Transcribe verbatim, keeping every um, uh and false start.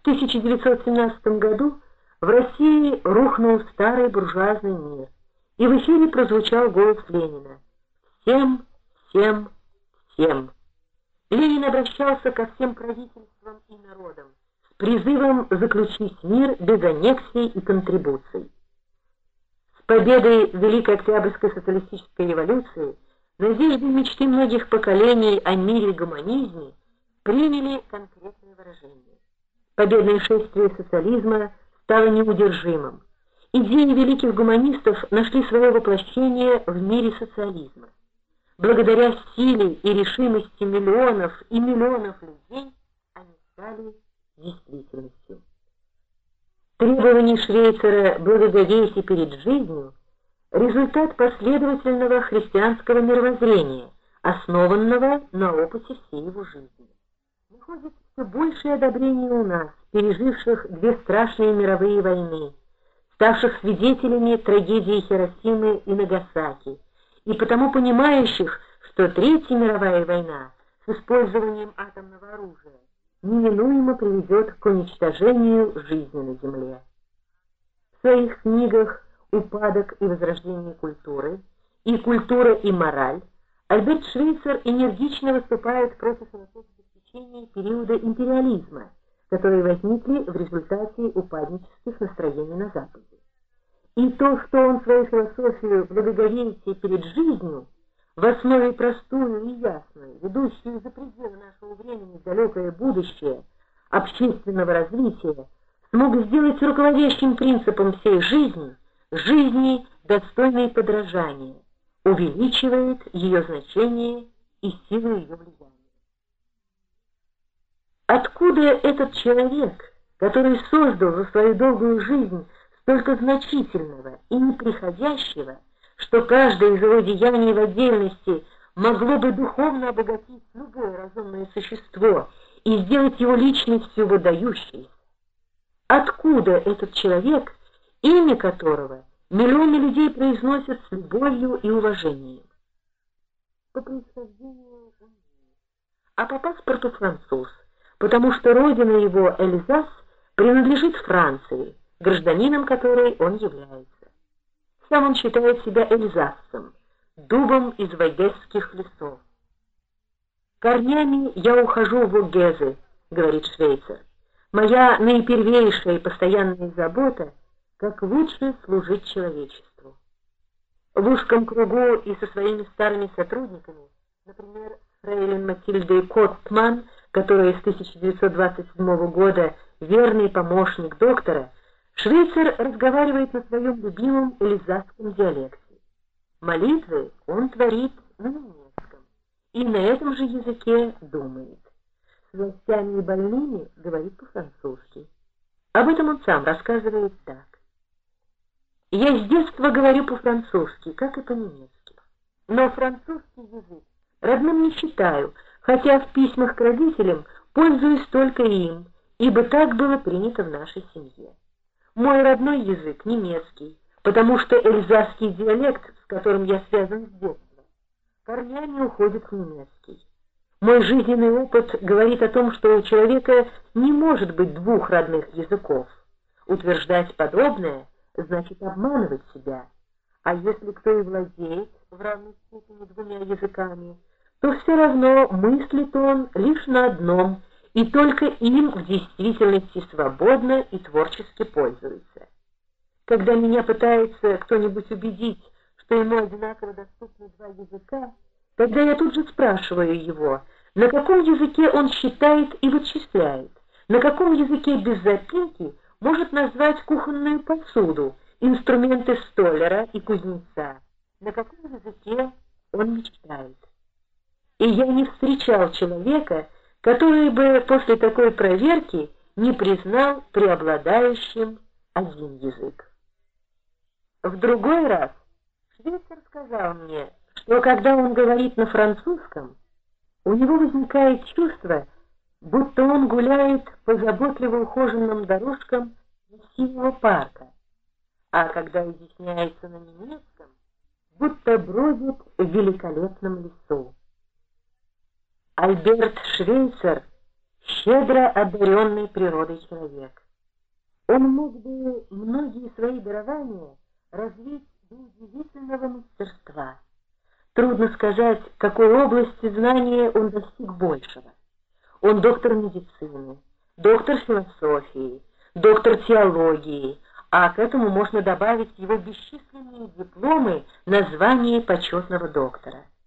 тысяча девятьсот семнадцатом году в России рухнул старый буржуазный мир, и в эфире прозвучал голос Ленина: «Всем, всем, всем». Ленин обращался ко всем правительствам и народам с призывом заключить мир без аннексий и контрибуций. С победой Великой Октябрьской социалистической революции надежды и мечты многих поколений о мире и гуманизме приняли конкретное выражение. Победное шествие социализма стало неудержимым. Идеи великих гуманистов нашли свое воплощение в мире социализма. Благодаря силе и решимости миллионов и миллионов людей они стали действительностью. Требования Швейцара благоговейте перед жизнью — результат последовательного христианского мировоззрения, основанного на опыте всей его жизни. Находит все большее одобрение у нас, переживших две страшные мировые войны, ставших свидетелями трагедии Хиросимы и Нагасаки, и потому понимающих, что Третья мировая война с использованием атомного оружия неминуемо приведет к уничтожению жизни на Земле. В своих книгах «Упадок и возрождение культуры» и «Культура и мораль» Альберт Швейцар энергично выступает против философских течений периода империализма, которые возникли в результате упаднических настроений на Западе. И то, что он свою философию благоговейте перед жизнью, в основе простую и ясную, ведущую за пределы нашего времени в далекое будущее общественного развития, смог сделать руководящим принципом всей жизни, жизни, достойной подражания, увеличивает ее значение и силу ее влияния. Откуда этот человек, который создал за свою долгую жизнь столько значительного и неприходящего, что каждое из его деяний в отдельности могло бы духовно обогатить любое разумное существо и сделать его личностью выдающейся? Откуда этот человек, имя которого миллионы людей произносят с любовью и уважением? По происхождению он немец, а по паспорту француз, потому что родина его, Эльзас, принадлежит Франции, гражданином которой он является. Сам он считает себя эльзасцем, дубом из вайгесских лесов. «Корнями я ухожу в Огезе», — говорит Швейцар. «Моя наипервейшая и постоянная забота — как лучше служить человечеству». В узком кругу и со своими старыми сотрудниками, например, фрейлин Матильдой Коттман, которая с тысяча девятьсот двадцать седьмого года верный помощник доктора, Швейцар разговаривает на своем любимом эльзасском диалекте. Молитвы он творит на немецком и на этом же языке думает. С властями и больными говорит по-французски. Об этом он сам рассказывает так. «Я с детства говорю по-французски, как и по-немецки. Но французский язык родным не считаю, хотя в письмах к родителям пользуюсь только им, ибо так было принято в нашей семье. Мой родной язык — немецкий, потому что эльзасский диалект, с которым я связан с детства, корнями уходит в немецкий. Мой жизненный опыт говорит о том, что у человека не может быть двух родных языков. Утверждать подобное значит обманывать себя. А если кто и владеет в равной степени двумя языками, то все равно мыслит он лишь на одном, и только им в действительности свободно и творчески пользуется. Когда меня пытается кто-нибудь убедить, что ему одинаково доступны два языка, тогда я тут же спрашиваю его, на каком языке он считает и вычисляет, на каком языке без запинки может назвать кухонную посуду, инструменты столяра и кузнеца, на каком языке он мечтает. И я не встречал человека, который бы после такой проверки не признал преобладающим один язык. В другой раз Швейцар сказал мне, что когда он говорит на французском, у него возникает чувство, будто он гуляет по заботливо ухоженным дорожкам красивого парка, а когда изъясняется на немецком, будто бродит в великолепном лесу. Альберт Швейцар щедро одаренный природой человек. Он мог бы многие свои дарования развить до удивительного мастерства. Трудно сказать, в какой области знания он достиг большего. Он доктор медицины, доктор философии, доктор теологии, а к этому можно добавить его бесчисленные дипломы на звание почетного доктора.